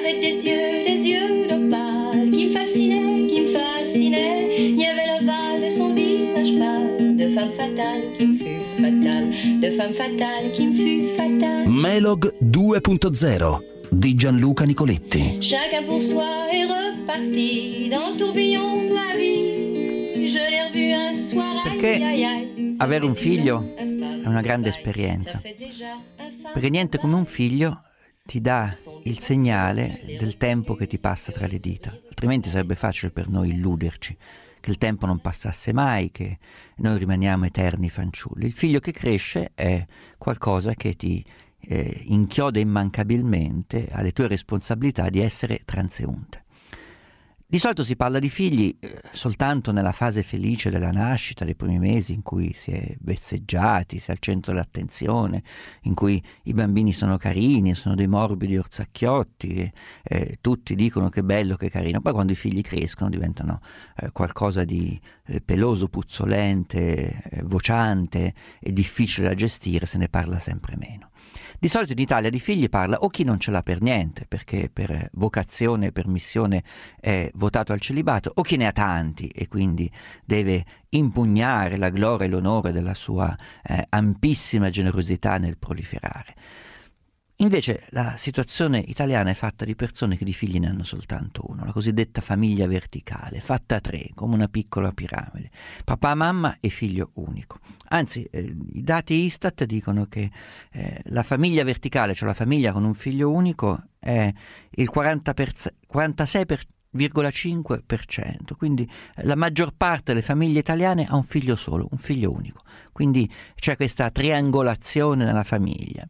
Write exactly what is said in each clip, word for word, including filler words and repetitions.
avec des yeux, des yeux d'opale qui me fascinaient, qui me fascinaient. Il y avait l'ovale de son visage pâle, de femme fatale qui me fut fatale, de femme fatale qui me fut fatale. Melog due punto zero di Gianluca Nicoletti. Chacun pour soi est reparti dans le tourbillon de la vie. Je l'ai revu un soir. Perché avere un figlio è una grande esperienza, perché niente come un figlio ti dà il segnale del tempo che ti passa tra le dita, altrimenti sarebbe facile per noi illuderci che il tempo non passasse mai, che noi rimaniamo eterni fanciulli. Il figlio che cresce è qualcosa che ti eh, inchioda immancabilmente alle tue responsabilità di essere transeunte. Di solito si parla di figli eh, soltanto nella fase felice della nascita, dei primi mesi in cui si è vezzeggiati, si è al centro dell'attenzione, in cui i bambini sono carini, sono dei morbidi orzacchiotti, e, eh, tutti dicono che bello, che carino. Poi quando i figli crescono diventano eh, qualcosa di eh, peloso, puzzolente, eh, vociante e difficile da gestire, se ne parla sempre meno. Di solito in Italia di figli parla o chi non ce l'ha per niente, perché per vocazione, per missione è votato al celibato, o chi ne ha tanti e quindi deve impugnare la gloria e l'onore della sua eh, ampissima generosità nel proliferare. Invece la situazione italiana è fatta di persone che di figli ne hanno soltanto uno, la cosiddetta famiglia verticale, fatta a tre, come una piccola piramide, papà, mamma e figlio unico. Anzi, eh, i dati Istat dicono che eh, la famiglia verticale, cioè la famiglia con un figlio unico, è il quaranta per cento, quarantasei virgola cinque per cento, quindi la maggior parte delle famiglie italiane ha un figlio solo, un figlio unico, quindi c'è questa triangolazione nella famiglia.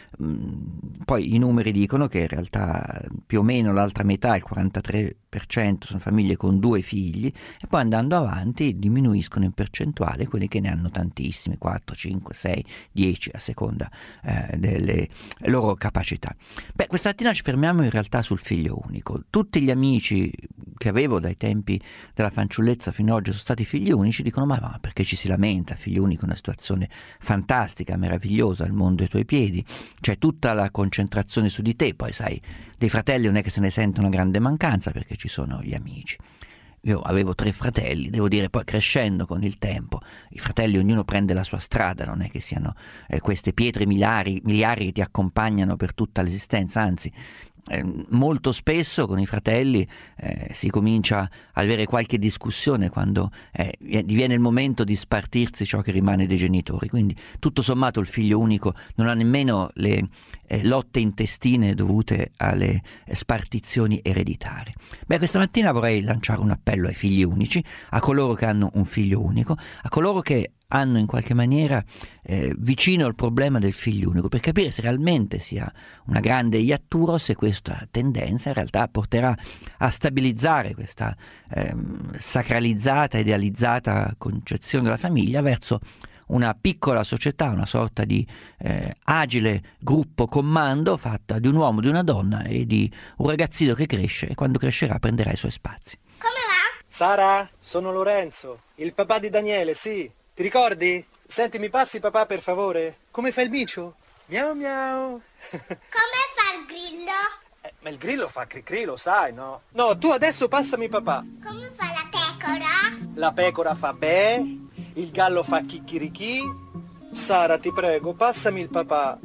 Poi i numeri dicono che in realtà più o meno l'altra metà, il quarantatré per cento, sono famiglie con due figli, e poi andando avanti diminuiscono in percentuale quelli che ne hanno tantissimi, quattro, cinque, sei, dieci, a seconda eh, delle loro capacità. Beh, questa mattina ci fermiamo in realtà sul figlio unico. Tutti gli amici che avevo dai tempi della fanciullezza fino ad oggi sono stati figli unici, dicono ma, ma perché ci si lamenta? Figlio unico è una situazione fantastica, meravigliosa, il mondo ai tuoi piedi, c'è tutta la concentrazione su di te. Poi sai, dei fratelli non è che se ne sente una grande mancanza perché ci sono gli amici. Io avevo tre fratelli, devo dire, poi crescendo con il tempo, i fratelli ognuno prende la sua strada, non è che siano eh, queste pietre miliari, miliari che ti accompagnano per tutta l'esistenza, anzi eh, molto spesso con i fratelli eh, si comincia ad avere qualche discussione quando eh, diviene il momento di spartirsi ciò che rimane dei genitori, quindi tutto sommato il figlio unico non ha nemmeno le eh, lotte intestine dovute alle eh, spartizioni ereditarie. Beh, questa mattina vorrei lanciare un appello ai figli unici, a coloro che hanno un figlio unico, a coloro che hanno in qualche maniera eh, vicino il problema del figlio unico, per capire se realmente sia una grande iattura o se questa tendenza in realtà porterà a stabilizzare questa eh, sacralizzata, idealizzata concezione della famiglia verso una piccola società, una sorta di eh, agile gruppo comando fatta di un uomo, di una donna e di un ragazzino che cresce e quando crescerà prenderà i suoi spazi. Come va? Sara, sono Lorenzo, il papà di Daniele, sì. Ti ricordi? Senti, mi passi papà per favore? Come fa il micio? Miau miau. Come fa il grillo? Eh, ma il grillo fa cri-cri, lo sai, no? No, tu adesso passami papà. Come fa la pecora? La pecora fa bè, il gallo fa chicchirichì. Sara, ti prego, passami il papà.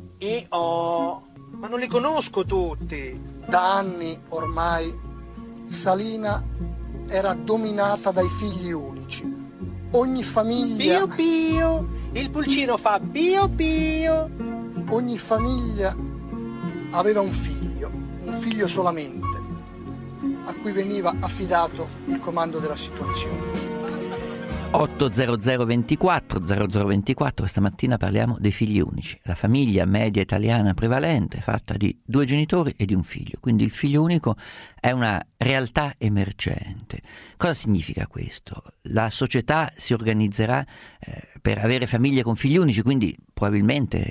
I-oh. Ma non li conosco tutti. Da anni ormai Salina era dominata dai figli unici. Ogni famiglia... Pio pio, il pulcino fa pio pio. Ogni famiglia aveva un figlio, un figlio solamente, a cui veniva affidato il comando della situazione. otto zero zero ventiquattro zero zero ventiquattro, questa mattina parliamo dei figli unici, la famiglia media italiana prevalente fatta di due genitori e di un figlio, quindi il figlio unico è una realtà emergente. Cosa significa questo? La società si organizzerà eh, per avere famiglie con figli unici, quindi probabilmente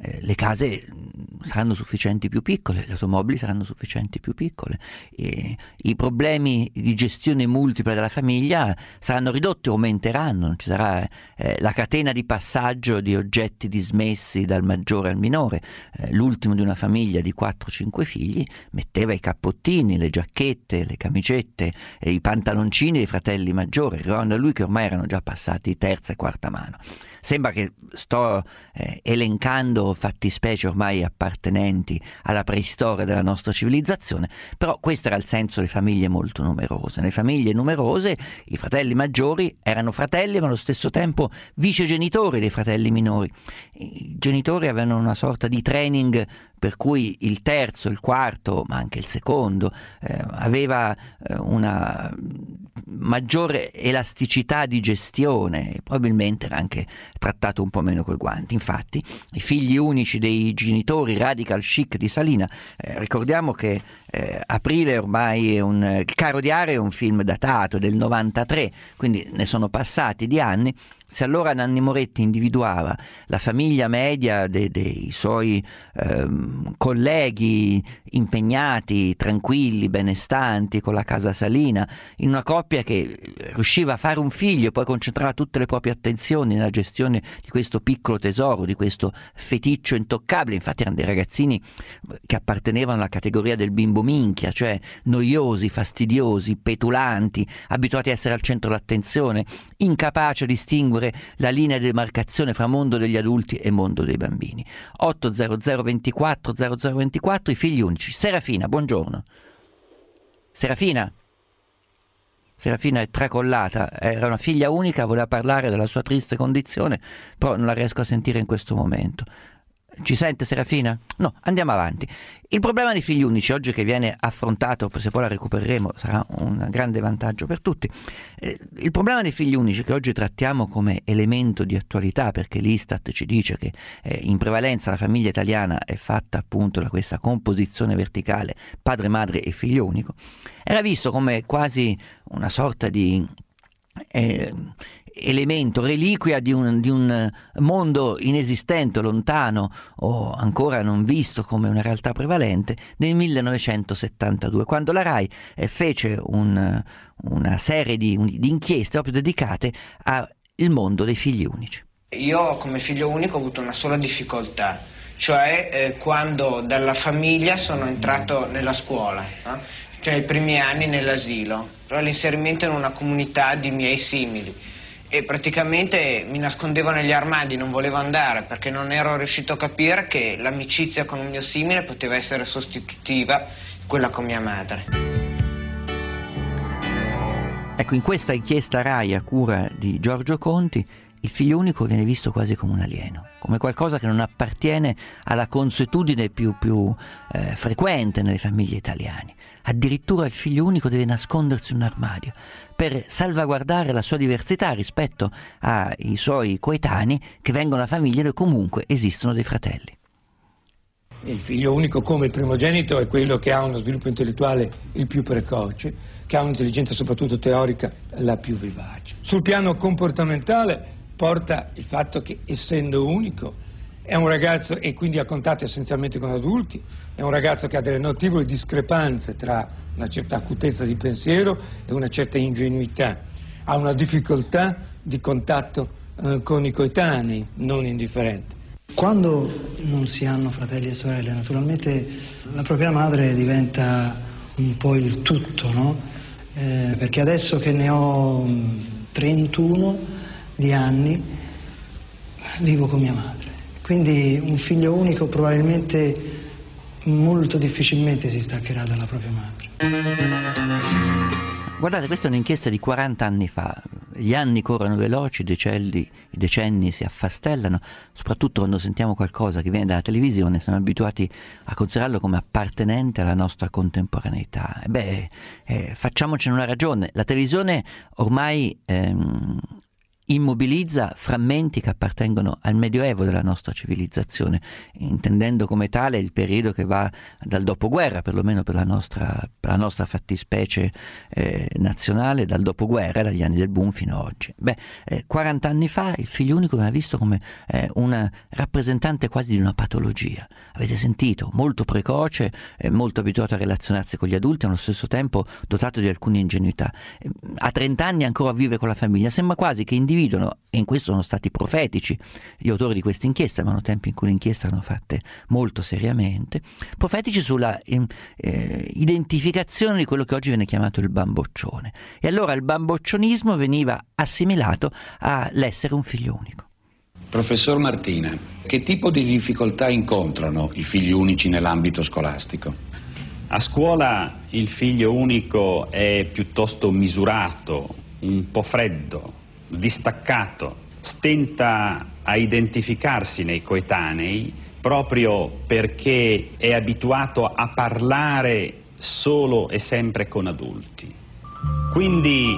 eh, le case saranno sufficienti più piccole, le automobili saranno sufficienti più piccole, e i problemi di gestione multipla della famiglia saranno ridotti o aumenteranno, non ci sarà eh, la catena di passaggio di oggetti dismessi dal maggiore al minore. Eh, l'ultimo di una famiglia di quattro cinque figli metteva i cappottini, le giacchette, le camicette, eh, i pantaloncini dei fratelli maggiori, arrivando a lui che ormai erano già passati terza e quarta mano. Sembra che sto eh, elencando fattispecie ormai appartenenti alla preistoria della nostra civilizzazione, però questo era il senso delle famiglie molto numerose. Nelle famiglie numerose i fratelli maggiori erano fratelli ma allo stesso tempo vicegenitori dei fratelli minori. I genitori avevano una sorta di training per cui il terzo, il quarto, ma anche il secondo eh, aveva eh, una maggiore elasticità di gestione, e probabilmente era anche trattato un po' meno coi guanti. Infatti i figli unici dei genitori radical chic di Salina, eh, ricordiamo che eh, Aprile ormai è un, il Caro Diario è un film datato del novantatré, quindi ne sono passati di anni. Se allora Nanni Moretti individuava la famiglia media de, dei suoi ehm, colleghi impegnati, tranquilli, benestanti, con la casa Salina, in una coppia che riusciva a fare un figlio e poi concentrava tutte le proprie attenzioni nella gestione di questo piccolo tesoro, di questo feticcio intoccabile. Infatti erano dei ragazzini che appartenevano alla categoria del bimbo minchia, cioè noiosi, fastidiosi, petulanti, abituati a essere al centro dell'attenzione, incapaci a distinguere la linea di demarcazione fra mondo degli adulti e mondo dei bambini. otto zero zero ventiquattro zero zero ventiquattro, i figli unici. Serafina, buongiorno. Serafina? Serafina è tracollata, era una figlia unica, voleva parlare della sua triste condizione, però non la riesco a sentire in questo momento. Ci sente Serafina? No, andiamo avanti. Il problema dei figli unici oggi che viene affrontato, se poi la recupereremo sarà un grande vantaggio per tutti. Eh, il problema dei figli unici che oggi trattiamo come elemento di attualità, perché l'Istat ci dice che eh, in prevalenza la famiglia italiana è fatta appunto da questa composizione verticale padre, madre e figlio unico, era visto come quasi una sorta di eh, elemento, reliquia di un, di un mondo inesistente, lontano o ancora non visto come una realtà prevalente, nel millenovecentosettantadue, quando la RAI eh, fece un, una serie di, un, di inchieste proprio dedicate al mondo dei figli unici. Io come figlio unico ho avuto una sola difficoltà, cioè eh, quando dalla famiglia sono entrato nella scuola, no? Cioè i primi anni nell'asilo, l'inserimento in una comunità di miei simili. E praticamente mi nascondevo negli armadi, non volevo andare perché non ero riuscito a capire che l'amicizia con un mio simile poteva essere sostitutiva di quella con mia madre. Ecco, in questa inchiesta RAI a cura di Giorgio Conti, il figlio unico viene visto quasi come un alieno, come qualcosa che non appartiene alla consuetudine più, più eh, frequente nelle famiglie italiane. Addirittura il figlio unico deve nascondersi in un armadio per salvaguardare la sua diversità rispetto ai suoi coetanei che vengono da famiglie dove comunque esistono dei fratelli. Il figlio unico come primogenito è quello che ha uno sviluppo intellettuale il più precoce, che ha un'intelligenza soprattutto teorica la più vivace. Sul piano comportamentale porta il fatto che, essendo unico, è un ragazzo e quindi ha contatti essenzialmente con adulti, è un ragazzo che ha delle notevoli discrepanze tra una certa acutezza di pensiero e una certa ingenuità, ha una difficoltà di contatto eh, con i coetanei non indifferente. Quando non si hanno fratelli e sorelle, naturalmente la propria madre diventa un po' il tutto, no? Eh, perché adesso che ne ho trentuno di anni vivo con mia madre. Quindi un figlio unico probabilmente molto difficilmente si staccherà dalla propria madre. Guardate, questa è un'inchiesta di quaranta anni fa. Gli anni corrono veloci, i decenni, i decenni si affastellano, soprattutto quando sentiamo qualcosa che viene dalla televisione, siamo abituati a considerarlo come appartenente alla nostra contemporaneità. E beh, eh, facciamocene una ragione. La televisione ormai ehm, immobilizza frammenti che appartengono al Medioevo della nostra civilizzazione, intendendo come tale il periodo che va dal dopoguerra, perlomeno per la nostra, per la nostra fattispecie eh, nazionale, dal dopoguerra, dagli anni del boom fino ad oggi. Beh, eh, quaranta anni fa il figlio unico veniva visto come eh, un rappresentante quasi di una patologia. Avete sentito? Molto precoce, eh, molto abituato a relazionarsi con gli adulti, allo stesso tempo dotato di alcune ingenuità. Eh, a trenta anni ancora vive con la famiglia, sembra quasi che individuano, e in questo sono stati profetici gli autori di questa inchiesta, ma erano tempi in cui le inchieste erano fatte molto seriamente, profetici sulla eh, identificazione di quello che oggi viene chiamato il bamboccione. E allora il bamboccionismo veniva assimilato all'essere un figlio unico. Professor Martina, che tipo di difficoltà incontrano i figli unici nell'ambito scolastico? A scuola il figlio unico è piuttosto misurato, un po' freddo, distaccato, stenta a identificarsi nei coetanei proprio perché è abituato a parlare solo e sempre con adulti. Quindi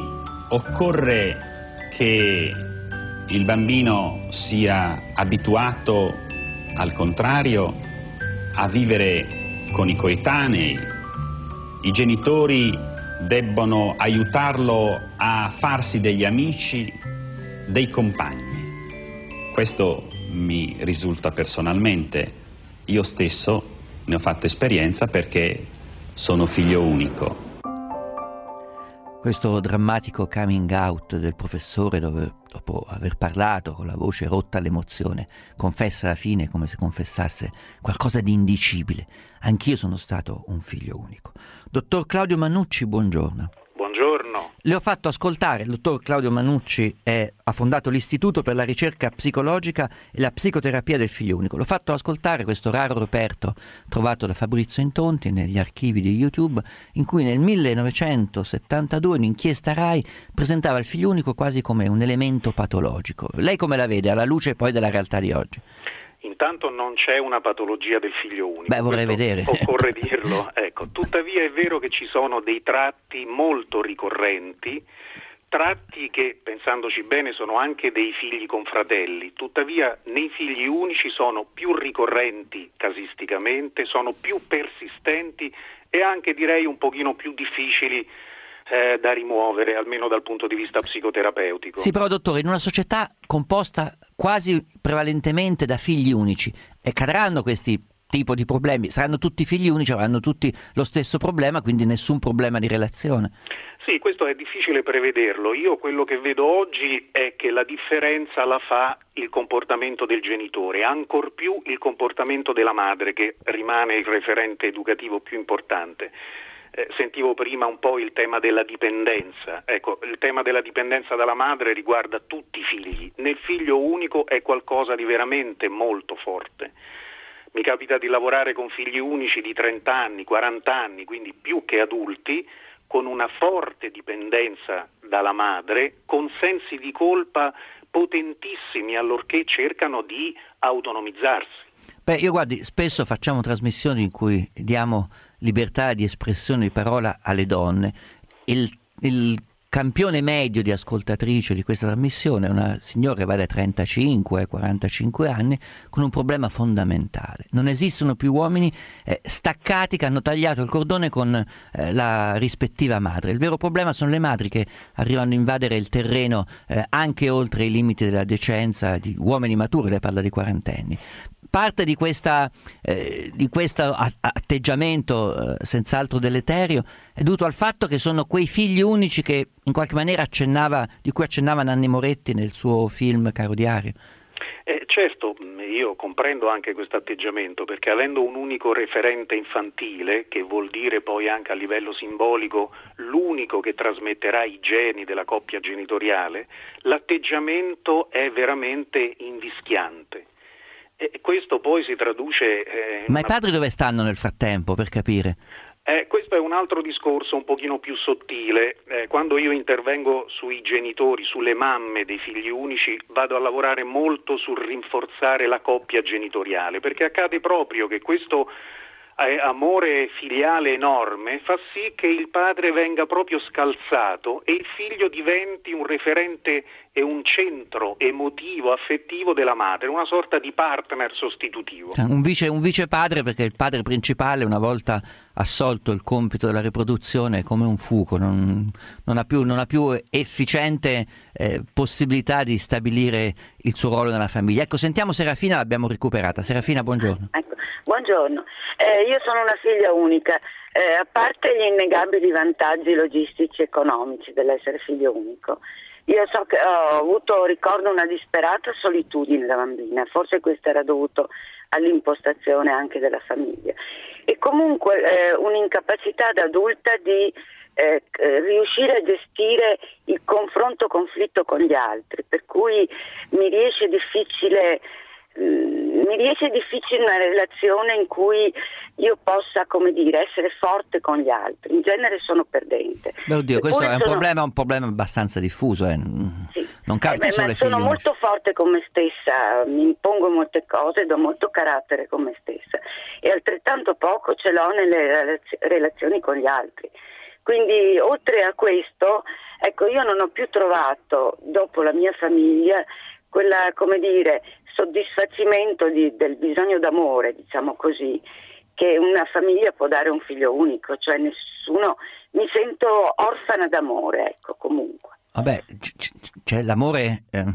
occorre che il bambino sia abituato, al contrario, a vivere con i coetanei. I genitori debbono aiutarlo a farsi degli amici, dei compagni. Questo mi risulta personalmente. Io stesso ne ho fatto esperienza perché sono figlio unico. Questo drammatico coming out del professore, dove dopo aver parlato con la voce rotta all'emozione confessa alla fine come se confessasse qualcosa di indicibile: anch'io sono stato un figlio unico. Dottor Claudio Mannucci, buongiorno. Buongiorno. Le ho fatto ascoltare, il dottor Claudio Mannucci è, ha fondato l'Istituto per la ricerca psicologica e la psicoterapia del figlio unico. L'ho fatto ascoltare questo raro reperto trovato da Fabrizio Intonti negli archivi di YouTube, in cui nel millenovecentosettantadue un'inchiesta RAI presentava il figlio unico quasi come un elemento patologico. Lei come la vede alla luce poi della realtà di oggi? Intanto non c'è una patologia del figlio unico. Beh, vorrei Questo vedere. Occorre dirlo. Ecco, tuttavia è vero che ci sono dei tratti molto ricorrenti, tratti che, pensandoci bene, sono anche dei figli confratelli. Tuttavia nei figli unici sono più ricorrenti casisticamente, sono più persistenti e anche, direi, un pochino più difficili Eh, da rimuovere, almeno dal punto di vista psicoterapeutico. Sì, però dottore, in una società composta quasi prevalentemente da figli unici, e cadranno questi tipo di problemi? Saranno tutti figli unici, avranno tutti lo stesso problema, quindi nessun problema di relazione? Sì, questo è difficile prevederlo. Io quello che vedo oggi è che la differenza la fa il comportamento del genitore, ancor più il comportamento della madre, che rimane il referente educativo più importante. Eh, sentivo prima un po' il tema della dipendenza. Ecco, il tema della dipendenza dalla madre riguarda tutti i figli. Nel figlio unico è qualcosa di veramente molto forte. Mi capita di lavorare con figli unici di trenta anni, quaranta anni, quindi più che adulti, con una forte dipendenza dalla madre, con sensi di colpa potentissimi allorché cercano di autonomizzarsi. Beh, io guardi, spesso facciamo trasmissioni in cui diamo libertà di espressione di parola alle donne. Il, il campione medio di ascoltatrice di questa trasmissione è una signora che va dai trentacinque ai quarantacinque anni con un problema fondamentale. Non esistono più uomini eh, staccati che hanno tagliato il cordone con eh, la rispettiva madre. Il vero problema sono le madri che arrivano a invadere il terreno eh, anche oltre i limiti della decenza di uomini maturi, lei parla di quarantenni. Parte di questa eh, di questo atteggiamento eh, senz'altro deleterio è dovuto al fatto che sono quei figli unici che in qualche maniera accennava, di cui accennava Nanni Moretti nel suo film Caro Diario. Eh, certo, io comprendo anche questo atteggiamento, perché avendo un unico referente infantile, che vuol dire poi anche a livello simbolico l'unico che trasmetterà i geni della coppia genitoriale, l'atteggiamento è veramente invischiante. E questo poi si traduce... Eh, Ma una... i padri dove stanno nel frattempo, per capire? Eh, questo è un altro discorso un pochino più sottile. Eh, quando io intervengo sui genitori, sulle mamme dei figli unici, vado a lavorare molto sul rinforzare la coppia genitoriale, perché accade proprio che questo eh, amore filiale enorme fa sì che il padre venga proprio scalzato e il figlio diventi un referente e un centro emotivo, affettivo della madre, una sorta di partner sostitutivo. Un vice, un vice padre, perché il padre principale, una volta assolto il compito della riproduzione, è come un fuoco, non, non, ha, più, non ha più efficiente eh, possibilità di stabilire il suo ruolo nella famiglia. Ecco, sentiamo Serafina, l'abbiamo recuperata. Serafina, buongiorno. Ecco, buongiorno, eh, io sono una figlia unica, eh, a parte gli innegabili vantaggi logistici e economici dell'essere figlio unico. Io so che ho avuto, ricordo, una disperata solitudine da bambina, forse questo era dovuto all'impostazione anche della famiglia, e comunque eh, un'incapacità da adulta di eh, riuscire a gestire il confronto-conflitto con gli altri, per cui mi riesce difficile mi riesce difficile una relazione in cui io possa, come dire, essere forte con gli altri. In genere sono perdente. Beh, oddio, questo è un, sono... problema, un problema abbastanza diffuso, eh. Sì. Non capita eh beh, solo ma ai sono figli molto forte con me stessa, mi impongo molte cose, do molto carattere con me stessa, e altrettanto poco ce l'ho nelle relaz- relazioni con gli altri. Quindi, oltre a questo, ecco, io non ho più trovato, dopo la mia famiglia, quella, come dire, soddisfacimento di, del bisogno d'amore, diciamo così, che una famiglia può dare a un figlio unico, cioè nessuno, mi sento orfana d'amore, ecco, comunque. Vabbè, c- c'è l'amore, eh,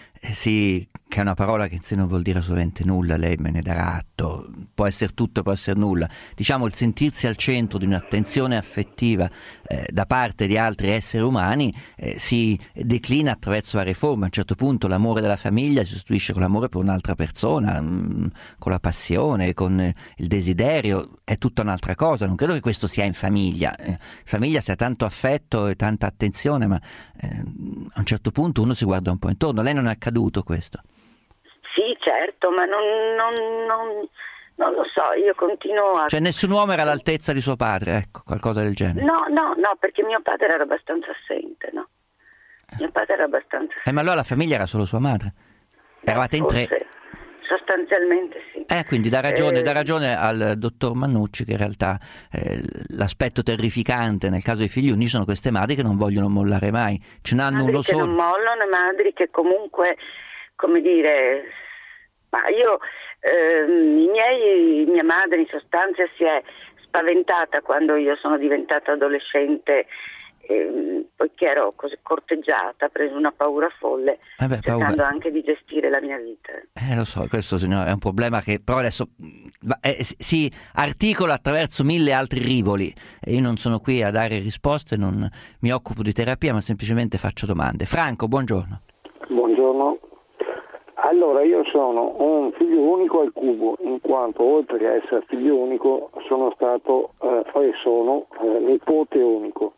sì, che è una parola che in sé non vuol dire assolutamente nulla, lei me ne darà atto, può essere tutto, può essere nulla. Diciamo, il sentirsi al centro di un'attenzione affettiva eh, da parte di altri esseri umani eh, si declina attraverso varie forme. A un certo punto l'amore della famiglia si sostituisce con l'amore per un'altra persona, mh, con la passione, con eh, il desiderio, è tutta un'altra cosa. Non credo che questo sia in famiglia. Eh, in famiglia sia tanto affetto e tanta attenzione, ma eh, a un certo punto uno si guarda un po' intorno. Lei non è accaduto questo? Sì, certo, ma non, non, non, non lo so, io continuo a... Cioè nessun uomo era all'altezza di suo padre, ecco, qualcosa del genere. No, no, no, perché mio padre era abbastanza assente, no? Mio padre era abbastanza assente. Eh, ma allora la famiglia era solo sua madre? Eravate in tre? Sostanzialmente sì. Eh, quindi dà ragione, eh... dà ragione al dottor Mannucci che in realtà eh, l'aspetto terrificante nel caso dei figli unici sono queste madri che non vogliono mollare mai. Ce n'hanno madri uno che solo. non mollano, madri che comunque, come dire... Ma io, ehm, i miei, mia madre in sostanza si è spaventata quando io sono diventata adolescente, ehm, poiché ero così corteggiata, ha preso una paura folle, eh beh, cercando paura. anche di gestire la mia vita. Eh lo so, questo signore, è un problema che però adesso eh, si articola attraverso mille altri rivoli e io non sono qui a dare risposte, non mi occupo di terapia, ma semplicemente faccio domande. Franco, buongiorno. Buongiorno. Allora, io sono un figlio unico al cubo, in quanto oltre che essere figlio unico sono stato eh, e sono eh, nipote unico.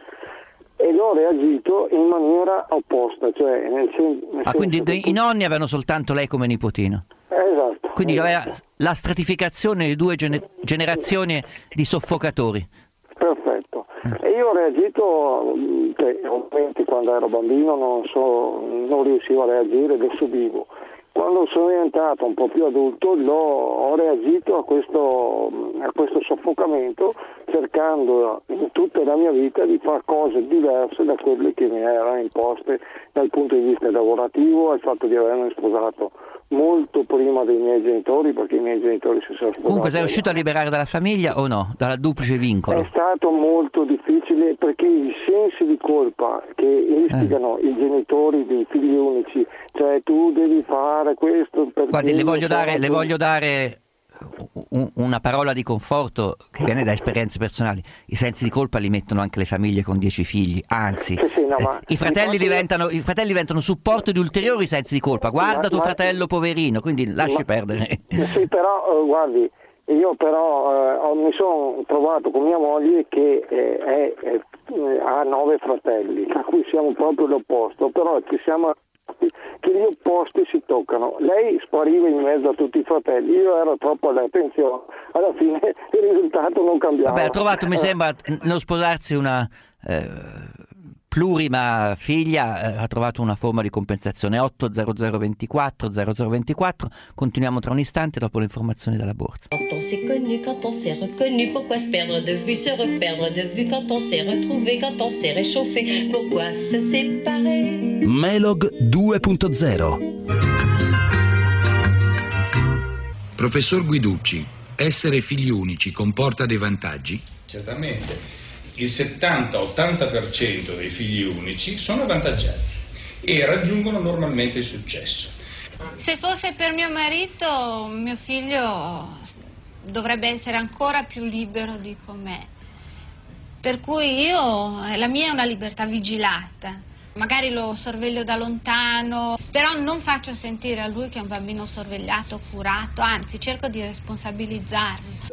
Ed ho reagito in maniera opposta, cioè nel, sen- nel ah, quindi che... i nonni avevano soltanto lei come nipotino? Esatto. Quindi esatto. aveva la stratificazione di due gene- generazioni di soffocatori. Perfetto. E io ho reagito, cioè, ovviamente quando ero bambino non, so, non riuscivo a reagire, lo subivo. Quando sono diventato un po' più adulto l'ho, ho reagito a questo, a questo soffocamento, cercando in tutta la mia vita di fare cose diverse da quelle che mi erano imposte dal punto di vista lavorativo, al fatto di avermi sposato molto prima dei miei genitori, perché i miei genitori si sono sposati. Comunque sei riuscito a liberare dalla famiglia o no? Dal duplice vincolo? È stato molto difficile perché i sensi di colpa che istigano eh. i genitori dei figli unici, cioè tu devi fare questo perché... Guardi, le voglio dare, fatto... le voglio dare una parola di conforto che viene da esperienze personali. I sensi di colpa li mettono anche le famiglie con dieci figli, anzi sì, sì, no, eh, i, fratelli diventano, i fratelli diventano supporto di ulteriori sensi di colpa. Guarda ma, tuo ma... fratello poverino, quindi lasci ma... perdere. Sì, però uh, guardi, io però uh, mi sono trovato con mia moglie che eh, è, è, ha nove fratelli, a cui siamo proprio l'opposto, però ci siamo che gli opposti si toccano. Lei spariva in mezzo a tutti i fratelli, io ero troppo all'attenzione, alla fine il risultato non cambiava. Vabbè, ha trovato, mi sembra, nello sposarsi una eh, plurima figlia eh, ha trovato una forma di compensazione. Otto zero zero ventiquattro zero zero ventiquattro. Continuiamo tra un istante dopo le informazioni dalla borsa. Quand on s'est connu, quand on s'est reconnu, pourquoi se perdre de vue, se reperdre de vue, quand on s'est retrouvé, quand on s'est réchauffé, pourquoi se séparer? Melog due punto zero. Professor Guiducci, essere figli unici comporta dei vantaggi? Certamente. Il settanta ottanta per cento dei figli unici sono avvantaggiati e raggiungono normalmente il successo. Se fosse per mio marito, mio figlio dovrebbe essere ancora più libero di com'è. Per cui io, la mia è una libertà vigilata. Magari lo sorveglio da lontano, però non faccio sentire a lui che è un bambino sorvegliato, curato, anzi cerco di responsabilizzarlo.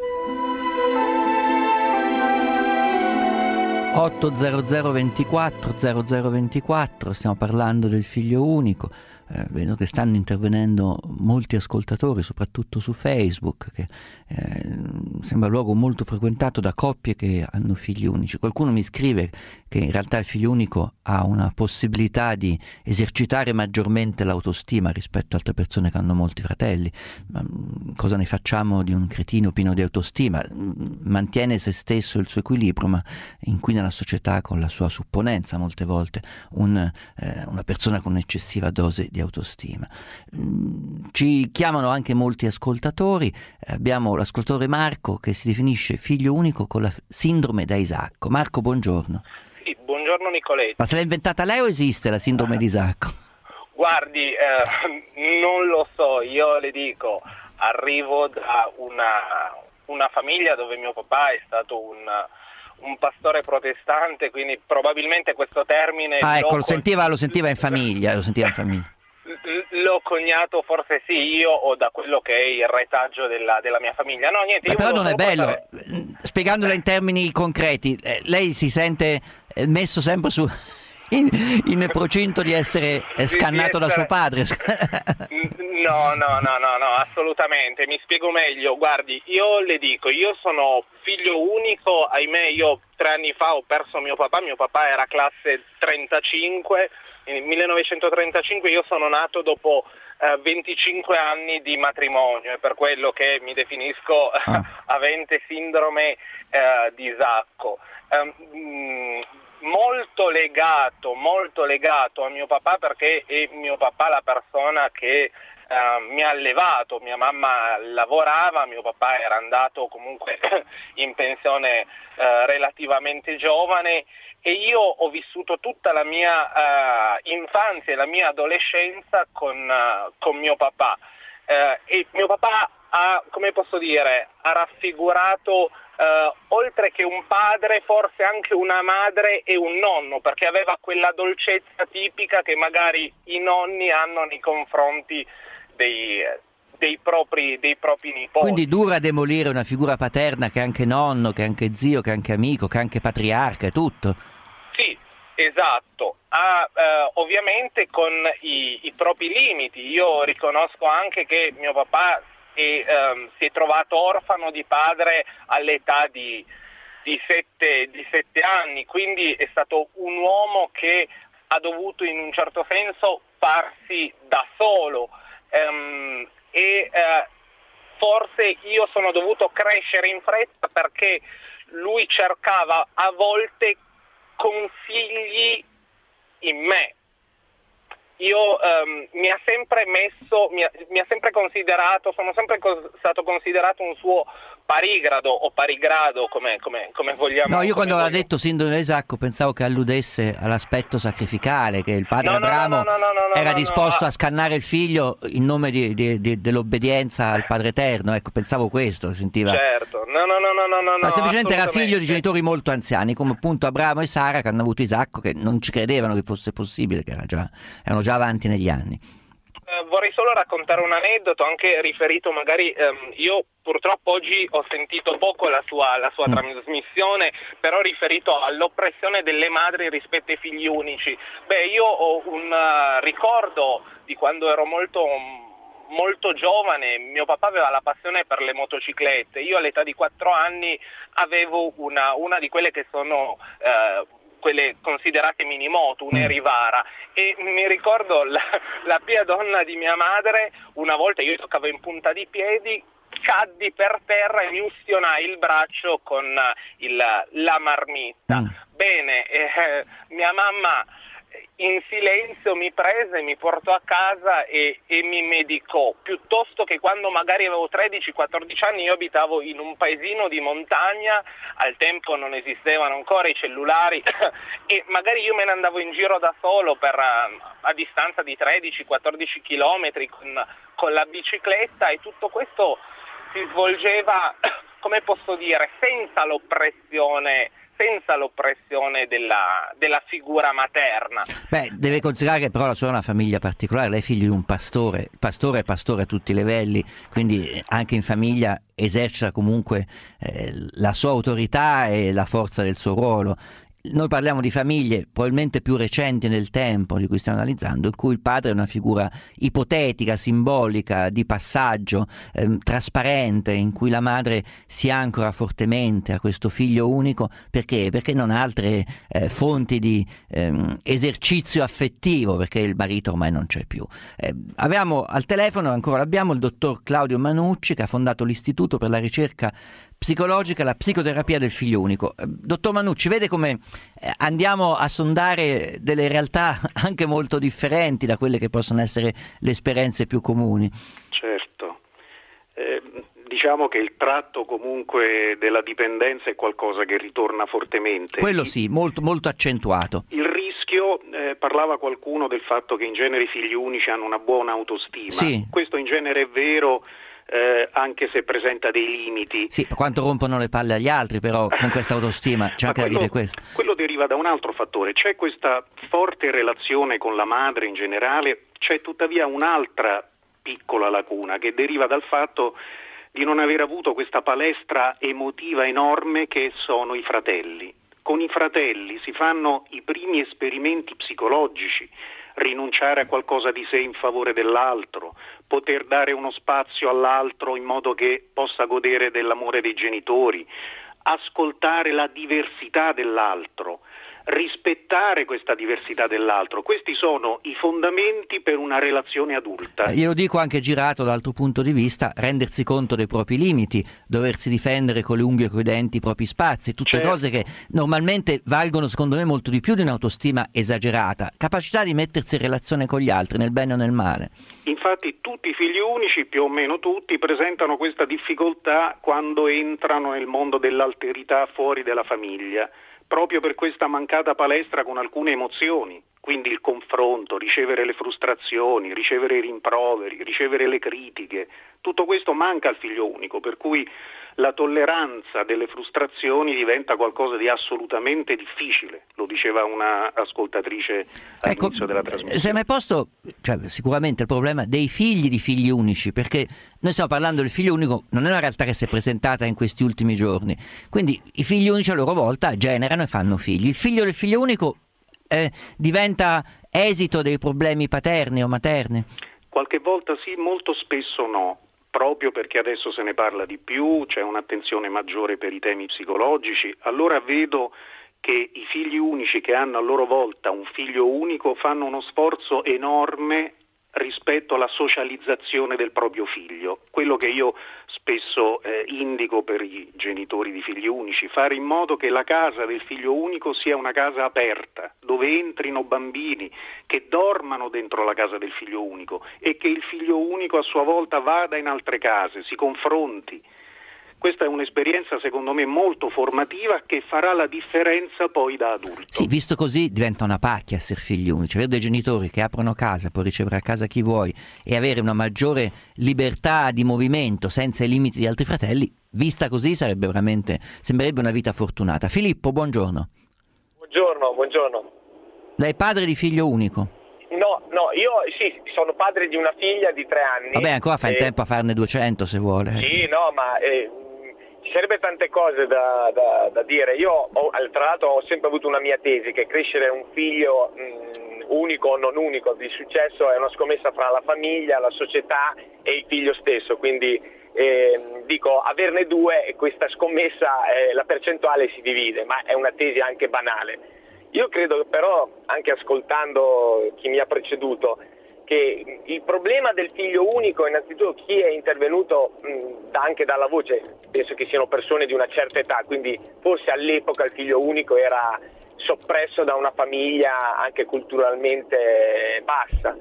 otto zero zero ventiquattro zero zero ventiquattro, stiamo parlando del figlio unico. Eh, vedo che stanno intervenendo molti ascoltatori, soprattutto su Facebook, che eh, sembra un luogo molto frequentato da coppie che hanno figli unici. Qualcuno mi scrive che in realtà il figlio unico ha una possibilità di esercitare maggiormente l'autostima rispetto a altre persone che hanno molti fratelli. Ma cosa ne facciamo di un cretino pieno di autostima? Mantiene se stesso il suo equilibrio, ma inquina la società con la sua supponenza molte volte, un, eh, una persona con eccessiva dose di autostima. Ci chiamano anche molti ascoltatori. Abbiamo l'ascoltatore Marco che si definisce figlio unico con la sindrome da Isacco. Marco, buongiorno. Sì, buongiorno Nicoletti. Ma se l'ha inventata lei o esiste la sindrome di Isacco? Guardi, eh, non lo so, io le dico, arrivo da una, una famiglia dove mio papà è stato un, un pastore protestante, quindi probabilmente questo termine... Ah, ecco, lo, lo sentiva, lo sentiva in famiglia, lo sentiva in famiglia. L'ho cognato forse sì io o da quello che è il retaggio della, della mia famiglia. No, niente. Ma io però non è bello, portare... spiegandolo in termini concreti, eh, lei si sente messo sempre su in, in procinto di essere scannato di essere... da suo padre. No, no, no, no, no, assolutamente. Mi spiego meglio. Guardi, io le dico, io sono figlio unico, ahimè, io tre anni fa ho perso mio papà, mio papà era classe trentacinque. Nel millenovecentotrentacinque io sono nato dopo eh, venticinque anni di matrimonio, è per quello che mi definisco ah. avente sindrome eh, di Isacco. Eh, mh, molto legato, molto legato a mio papà, perché è mio papà la persona che Uh, mi ha allevato, mia mamma lavorava, mio papà era andato comunque in pensione uh, relativamente giovane e io ho vissuto tutta la mia uh, infanzia e la mia adolescenza con, uh, con mio papà uh, e mio papà ha, come posso dire, ha raffigurato uh, oltre che un padre forse anche una madre e un nonno, perché aveva quella dolcezza tipica che magari i nonni hanno nei confronti Dei, dei, propri, dei propri nipoti. Quindi dura demolire una figura paterna che è anche nonno, che è anche zio, che è anche amico, che è anche patriarca, è tutto. Sì, esatto. Ha, eh, ovviamente con i, i propri limiti. Io riconosco anche che mio papà è, ehm, si è trovato orfano di padre all'età di, di, sette, di sette anni, quindi è stato un uomo che ha dovuto in un certo senso farsi da solo. Um, e uh, forse io sono dovuto crescere in fretta perché lui cercava a volte consigli in me. Io um, mi ha sempre messo, mi ha, mi ha sempre considerato, sono sempre cos- stato considerato un suo parigrado o parigrado, come, come, come vogliamo. No, io quando aveva vogliamo. detto sindrome di Isacco pensavo che alludesse all'aspetto sacrificale, che il padre no, no, Abramo no, no, no, no, era no, disposto no. a scannare il figlio in nome di, di, di, dell'obbedienza al Padre Eterno. Ecco, pensavo questo, sentiva. Certo, no, no, no, no, no, no. Ma semplicemente era figlio di genitori molto anziani, come appunto Abramo e Sara, che hanno avuto Isacco, che non ci credevano che fosse possibile, che era già, erano già avanti negli anni. Uh, vorrei solo raccontare un aneddoto, anche riferito magari, um, io purtroppo oggi ho sentito poco la sua, la sua mm. trasmissione, però riferito all'oppressione delle madri rispetto ai figli unici. Beh, io ho un uh, ricordo di quando ero molto... molto giovane, mio papà aveva la passione per le motociclette, io all'età di quattro anni avevo una, una di quelle che sono eh, quelle considerate minimoto, un'erivara, e mi ricordo la, la pia donna di mia madre, una volta io toccavo in punta di piedi, caddi per terra e mi ustionai il braccio con il, la marmitta. Mm. Bene, eh, mia mamma in silenzio mi prese, mi portò a casa e, e mi medicò, piuttosto che quando magari avevo tredici quattordici anni. Io abitavo in un paesino di montagna, al tempo non esistevano ancora i cellulari e magari io me ne andavo in giro da solo per, a distanza di tredici quattordici chilometri con, con la bicicletta, e tutto questo si svolgeva, come posso dire, senza l'oppressione senza l'oppressione della, della figura materna. Beh, deve considerare che però la sua è una famiglia particolare, lei è figlio di un pastore, il pastore è pastore a tutti i livelli, quindi anche in famiglia esercita comunque eh, la sua autorità e la forza del suo ruolo. Noi parliamo di famiglie probabilmente più recenti nel tempo di cui stiamo analizzando, in cui il padre è una figura ipotetica, simbolica, di passaggio, ehm, trasparente, in cui la madre si ancora fortemente a questo figlio unico. Perché? Perché non ha altre eh, fonti di ehm, esercizio affettivo, perché il marito ormai non c'è più. Eh, avevamo al telefono, ancora l'abbiamo, il dottor Claudio Manucci, che ha fondato l'Istituto per la ricerca psicologica e la psicoterapia del figlio unico. Dottor Manucci, vede come andiamo a sondare delle realtà anche molto differenti da quelle che possono essere le esperienze più comuni. Certo, eh, diciamo che il tratto comunque della dipendenza è qualcosa che ritorna fortemente. Quello sì, molto, molto accentuato. Il rischio, eh, parlava qualcuno del fatto che in genere i figli unici hanno una buona autostima. Sì. Questo in genere è vero, Eh, anche se presenta dei limiti. Sì, quanto rompono le palle agli altri però con questa autostima, c'è anche quello, da dire questo. Quello deriva da un altro fattore, c'è questa forte relazione con la madre in generale, c'è tuttavia un'altra piccola lacuna che deriva dal fatto di non aver avuto questa palestra emotiva enorme che sono i fratelli. Con i fratelli si fanno i primi esperimenti psicologici, rinunciare a qualcosa di sé in favore dell'altro, poter dare uno spazio all'altro in modo che possa godere dell'amore dei genitori, ascoltare la diversità dell'altro, rispettare questa diversità dell'altro. Questi sono i fondamenti per una relazione adulta. Eh, glielo dico anche girato dall'altro punto di vista, rendersi conto dei propri limiti, doversi difendere con le unghie e coi denti i propri spazi, tutte certo. Cose che normalmente valgono secondo me molto di più di un'autostima esagerata, capacità di mettersi in relazione con gli altri, nel bene o nel male. Infatti tutti i figli unici, più o meno tutti, presentano questa difficoltà quando entrano nel mondo dell'alterità fuori dalla famiglia, proprio per questa mancata palestra con alcune emozioni, quindi il confronto, ricevere le frustrazioni, ricevere i rimproveri, ricevere le critiche, tutto questo manca al figlio unico, per cui la tolleranza delle frustrazioni diventa qualcosa di assolutamente difficile, lo diceva una ascoltatrice all'inizio ecco, della trasmissione. Si è mai posto, cioè, sicuramente il problema dei figli di figli unici, perché noi stiamo parlando del figlio unico, non è una realtà che si è presentata in questi ultimi giorni, quindi i figli unici a loro volta generano e fanno figli. Il figlio del figlio unico eh, diventa esito dei problemi paterni o materni? Qualche volta sì, molto spesso no. Proprio perché adesso se ne parla di più, c'è un'attenzione maggiore per i temi psicologici, allora vedo che i figli unici che hanno a loro volta un figlio unico fanno uno sforzo enorme rispetto alla socializzazione del proprio figlio. Quello che io spesso eh, indico per i genitori di figli unici, fare in modo che la casa del figlio unico sia una casa aperta, dove entrino bambini, che dormano dentro la casa del figlio unico e che il figlio unico a sua volta vada in altre case, si confronti. Questa è un'esperienza secondo me molto formativa che farà la differenza poi da adulto. Sì, visto così diventa una pacchia essere figli unici, avere dei genitori che aprono casa, puoi ricevere a casa chi vuoi e avere una maggiore libertà di movimento senza i limiti di altri fratelli, vista così sarebbe veramente, sembrerebbe una vita fortunata. Filippo, buongiorno. Buongiorno, buongiorno. Lei è padre di figlio unico? No, no, io sì, sono padre di una figlia di tre anni. Vabbè, ancora fa in eh, tempo a farne duecento se vuole. Sì, no, ma eh, ci sarebbe tante cose da, da, da dire. Io ho, tra l'altro ho sempre avuto una mia tesi, che crescere un figlio mh, unico o non unico di successo è una scommessa fra la famiglia, la società e il figlio stesso, quindi eh, dico averne due e questa scommessa, eh, la percentuale si divide, ma è una tesi anche banale. Io credo però, anche ascoltando chi mi ha preceduto, che il problema del figlio unico, innanzitutto chi è intervenuto mh, anche dalla voce, penso che siano persone di una certa età, quindi forse all'epoca il figlio unico era soppresso da una famiglia anche culturalmente bassa,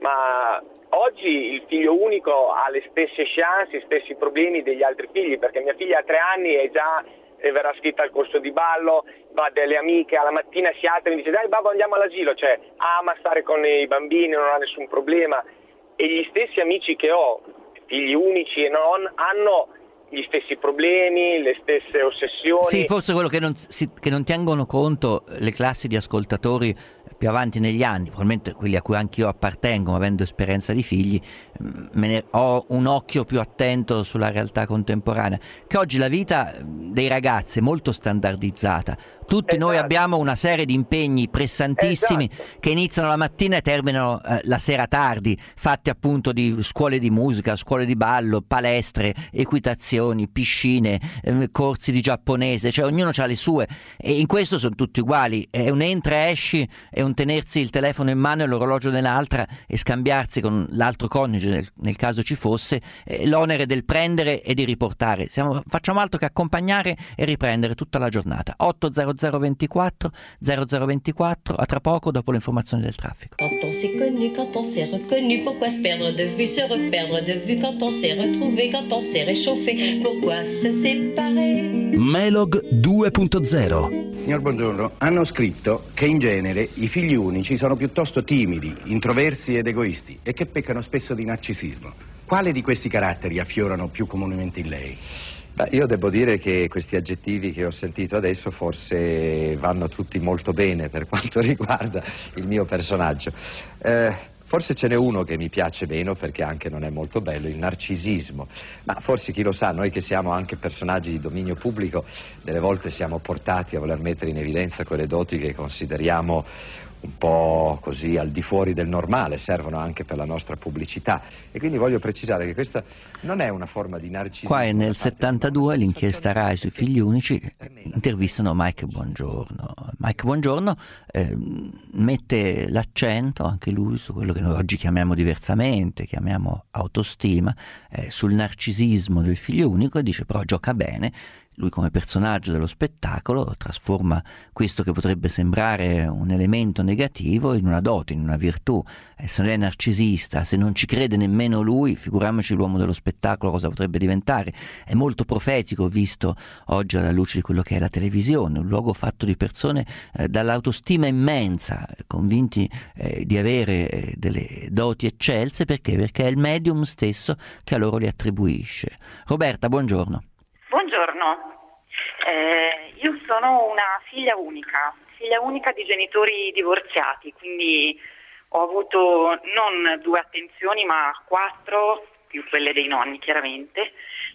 ma oggi il figlio unico ha le stesse chance, gli stessi problemi degli altri figli, perché mia figlia ha tre anni e già e verrà iscritta al corso di ballo, va delle amiche, alla mattina si alza e mi dice dai babbo andiamo all'asilo, cioè ama stare con i bambini, non ha nessun problema, e gli stessi amici che ho, figli unici e non, hanno gli stessi problemi, le stesse ossessioni. Sì, forse quello che non, si, che non tengono conto le classi di ascoltatori più avanti negli anni, probabilmente quelli a cui anche io appartengo, avendo esperienza di figli, me ne ho un occhio più attento sulla realtà contemporanea, che oggi la vita dei ragazzi è molto standardizzata. Tutti esatto. Noi abbiamo una serie di impegni pressantissimi esatto. che iniziano la mattina e terminano eh, la sera tardi, fatti appunto di scuole di musica, scuole di ballo, palestre, equitazioni, piscine, eh, corsi di giapponese, cioè ognuno ha le sue, e in questo sono tutti uguali, è un entra esci, è un tenersi il telefono in mano e l'orologio nell'altra e scambiarsi con l'altro coniuge, nel, nel caso ci fosse, eh, l'onere del prendere e di riportare. Siamo, facciamo altro che accompagnare e riprendere tutta la giornata. otto zero zero ventiquattro zero zero ventiquattro, a tra poco dopo le informazioni del traffico. Quand on s'est connu, quand on s'est reconnu, pourquoi se perdre de vue, se reperdre de vue, quand on s'est retrouvé, quand on s'est réchauffé, pourquoi se séparer? Melog due punto zero. Signor Buongiorno, hanno scritto che in genere i figli unici sono piuttosto timidi, introversi ed egoisti e che peccano spesso di narcisismo. Quale di questi caratteri affiorano più comunemente in lei? Beh, io devo dire che questi aggettivi che ho sentito adesso forse vanno tutti molto bene per quanto riguarda il mio personaggio. Eh, forse ce n'è uno che mi piace meno perché anche non è molto bello, il narcisismo. Ma forse chi lo sa, noi che siamo anche personaggi di dominio pubblico, delle volte siamo portati a voler mettere in evidenza quelle doti che consideriamo un po' così al di fuori del normale, servono anche per la nostra pubblicità, e quindi voglio precisare che questa non è una forma di narcisismo. Qua è nel settantadue l'inchiesta Rai sui figli unici, intervistano Mike Buongiorno. Mike Buongiorno eh, mette l'accento anche lui su quello che noi oggi chiamiamo diversamente, chiamiamo autostima, eh, sul narcisismo del figlio unico, e dice però gioca bene. Lui come personaggio dello spettacolo trasforma questo che potrebbe sembrare un elemento negativo in una dote, in una virtù. E se non è narcisista, se non ci crede nemmeno lui, figuriamoci l'uomo dello spettacolo cosa potrebbe diventare. È molto profetico visto oggi alla luce di quello che è la televisione, un luogo fatto di persone eh, dall'autostima immensa, convinti eh, di avere eh, delle doti eccelse. Perché? Perché è il medium stesso che a loro li attribuisce. Roberta, buongiorno. Buongiorno, eh, io sono una figlia unica, figlia unica di genitori divorziati, quindi ho avuto non due attenzioni ma quattro, più quelle dei nonni chiaramente,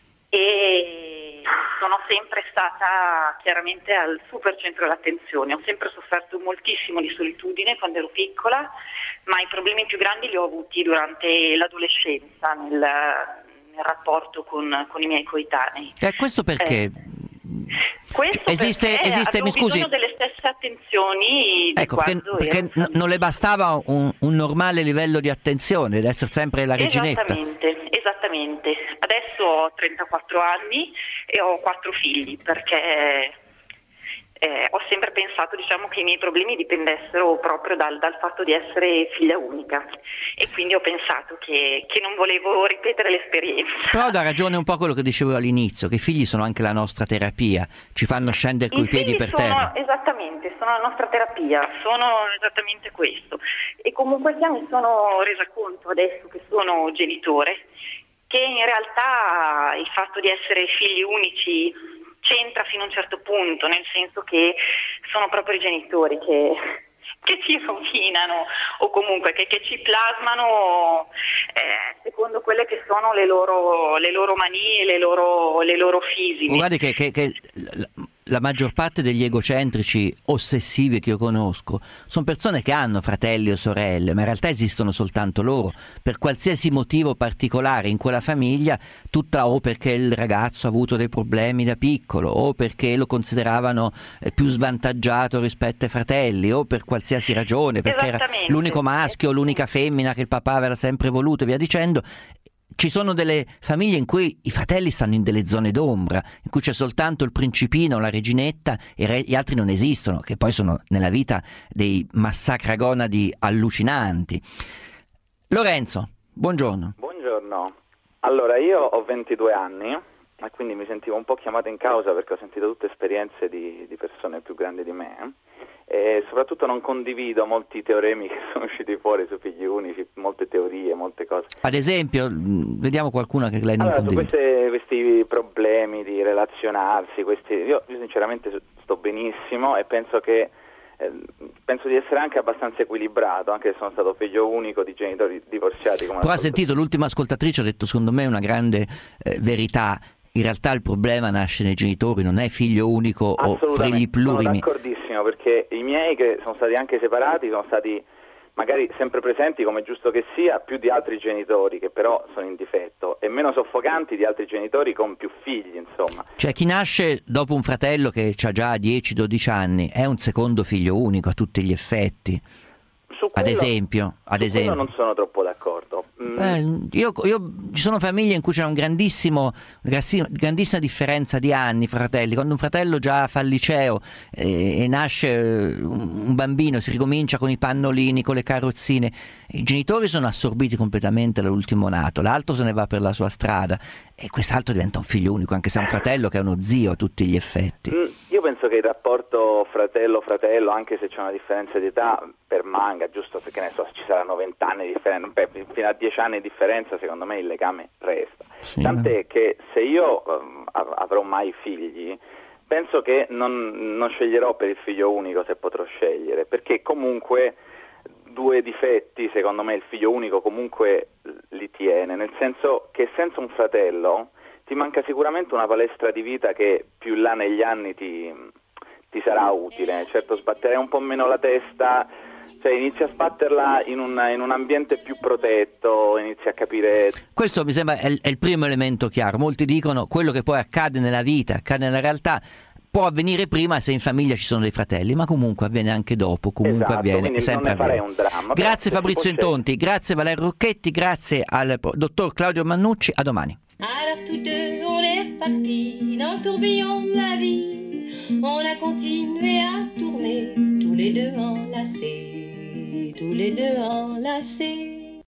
e sono sempre stata chiaramente al super centro dell'attenzione. Ho sempre sofferto moltissimo di solitudine quando ero piccola, ma i problemi più grandi li ho avuti durante l'adolescenza, nel... nel rapporto con, con i miei coetanei. Eh, questo perché? Eh, questo esiste, perché esiste, avevo mi scusi, bisogno delle stesse attenzioni di ecco, perché, perché n- non le bastava un, un normale livello di attenzione, ed essere sempre la reginetta. Esattamente, esattamente. Adesso ho trentaquattro anni e ho quattro figli, perché Eh, ho sempre pensato, diciamo, che i miei problemi dipendessero proprio dal, dal fatto di essere figlia unica, e quindi ho pensato che, che non volevo ripetere l'esperienza. Però dà ragione un po' quello che dicevo all'inizio, che i figli sono anche la nostra terapia, ci fanno scendere coi piedi per sono, terra. Esattamente, sono la nostra terapia, sono esattamente questo. E comunque sia mi sono resa conto adesso che sono genitore, che in realtà il fatto di essere figli unici c'entra fino a un certo punto, nel senso che sono proprio i genitori che, che ci rovinano, o comunque che, che ci plasmano eh, secondo quelle che sono le loro, le loro manie, le loro, le loro fisiche. Guardi che, che, che la maggior parte degli egocentrici ossessivi che io conosco sono persone che hanno fratelli o sorelle, ma in realtà esistono soltanto loro, per qualsiasi motivo particolare in quella famiglia, tutta o perché il ragazzo ha avuto dei problemi da piccolo, o perché lo consideravano più svantaggiato rispetto ai fratelli, o per qualsiasi ragione, perché era l'unico maschio, l'unica femmina che il papà aveva sempre voluto e via dicendo. Ci sono delle famiglie in cui i fratelli stanno in delle zone d'ombra, in cui c'è soltanto il principino, la reginetta e re- gli altri non esistono, che poi sono nella vita dei massacragonadi allucinanti. Lorenzo, buongiorno. Buongiorno. Allora, io ho ventidue anni e quindi mi sentivo un po' chiamato in causa perché ho sentito tutte esperienze di, di persone più grandi di me. E soprattutto non condivido molti teoremi che sono usciti fuori su figli unici, molte teorie, molte cose. Ad esempio, vediamo qualcuna che lei non allora, condivide. Su queste, questi problemi di relazionarsi, questi, io, io sinceramente sto benissimo e penso che eh, penso di essere anche abbastanza equilibrato, anche se sono stato figlio unico di genitori divorziati. Come Però ha sentito l'ultima ascoltatrice, ha detto secondo me una grande eh, verità. In realtà il problema nasce nei genitori, non è figlio unico o figli plurimi. Sono d'accordissimo, perché i miei, che sono stati anche separati, sono stati magari sempre presenti, come è giusto che sia, più di altri genitori che però sono in difetto, e meno soffocanti di altri genitori con più figli, insomma. Cioè chi nasce dopo un fratello che ha già dieci dodici anni è un secondo figlio unico a tutti gli effetti. Su quello, ad esempio, ad su esempio. quello non sono troppo d'accordo. Mm. Eh, io, io, ci sono famiglie in cui c'è un grandissimo, grandissima differenza di anni fra fratelli. Quando un fratello già fa il liceo eh, e nasce un bambino, si ricomincia con i pannolini, con le carrozzine, i genitori sono assorbiti completamente dall'ultimo nato, l'altro se ne va per la sua strada e quest'altro diventa un figlio unico, anche se è un fratello che è uno zio a tutti gli effetti. Mm, io penso che il rapporto fratello-fratello, anche se c'è una differenza di età, permanga, giusto perché ne so, ci saranno vent'anni di differenza, beh, fino a dieci anni di differenza, secondo me il legame resta. Sì, tant'è che se io um, avrò mai figli, penso che non, non sceglierò per il figlio unico se potrò scegliere, perché comunque due difetti, secondo me il figlio unico comunque li tiene, nel senso che senza un fratello ti manca sicuramente una palestra di vita che più là negli anni ti, ti sarà utile. Certo, sbatterai un po' meno la testa, cioè inizi a sbatterla in un, in un ambiente più protetto, inizi a capire. Questo mi sembra è il, è il primo elemento chiaro. Molti dicono quello che poi accade nella vita, accade nella realtà, può avvenire prima se in famiglia ci sono dei fratelli, ma comunque avviene anche dopo, comunque esatto, avviene, è sempre non ne avviene. Un dramma, grazie Fabrizio Intonti, grazie Valerio Rocchetti, grazie al dottor Claudio Mannucci, a domani. Alors tous deux on est repartis dans le tourbillon de la vie, on a continué à tourner, tous les deux enlacés, tous les deux enlacés.